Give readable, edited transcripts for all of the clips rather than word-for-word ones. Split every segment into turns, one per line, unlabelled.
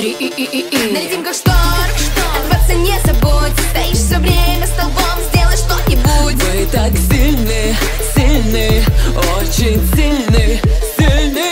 Налетим как шторм, отрваться не забудь. Стоишь все время столбом, сделай что-нибудь.
Мы так сильны, сильны, очень сильны, сильны,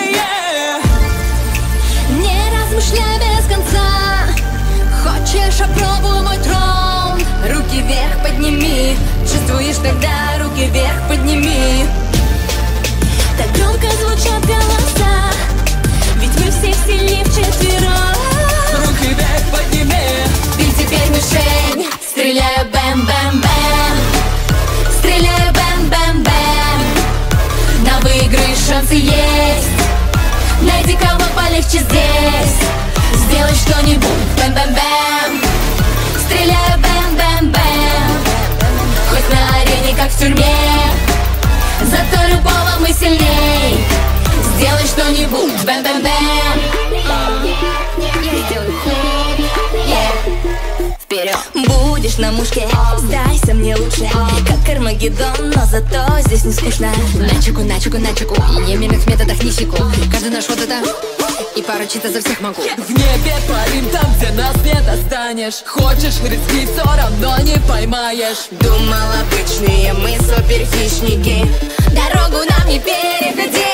Не размышляй без конца. Хочешь, опробуй мой трон. Руки вверх подними. Чувствуешь тогда, руки вверх подними. Так громко звучат голоса, ведь мы все сильнее вчетвером.
руки вверх подними.
Ты теперь мишень. Стреляю бэм-бэм-бэм. Стреляю бэм-бэм-бэм. На выигрыш шансы есть. Найди кого полегче здесь. Сделай что-нибудь, бэм-бэм-бэм. Стреляю бэм-бэм-бэм. Хоть на арене, как в тюрьме, зато любого мы сильней. Сделай что-нибудь, бэм-бэм-бэм. Вперед! Будешь на мушке, сдайся мне лучше. Как Армагеддон, но зато здесь не скучно. На чеку, еменных методах не секу. Каждый наш вот это и поручиться за всех могу.
В небе парим там, где нас не достанешь. Хочешь рискни, все равно не поймаешь.
Думал, обычные мы суперхищники. Дорогу нам не переходи.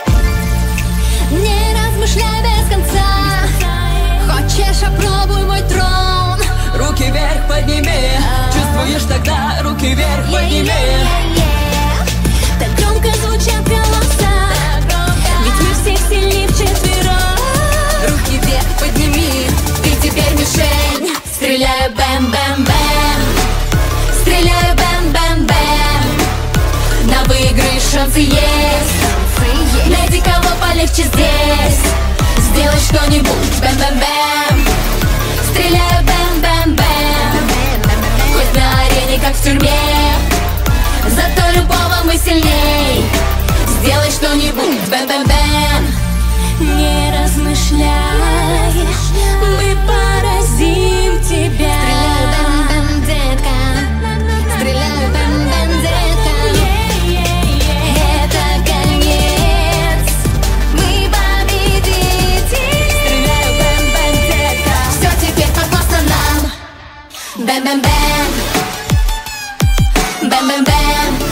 Не размышляй без конца. Хочешь, опробуй мой трон.
Руки вверх подними. Чувствуешь тогда, руки вверх подними.
Так громко звучат голоса, ведь мы все сильнее вчетвером. Руки вверх подними. Ты теперь мишень. Стреляю бэм-бэм-бэм. Стреляю бэм-бэм-бэм. На выигрыш шансы есть. Найди кого полегче здесь. Сделай что-нибудь, бэм-бэм-бэм. Стреляю бэм-бэм-бэм. Хоть на арене, как в тюрьме, зато любого мы сильней. Сделай что-нибудь, бэм-бэм-бэм. Не размышляй, мы поразим тебя. Стреляю бэм-бэм, детка. Стреляю бэм-бэм, детка. Это конец, мы победители. Стреляю бэм-бэм, детка. Все теперь подвластно нам. Бэм-бэм-бэм. Бэм-бэм-бэм.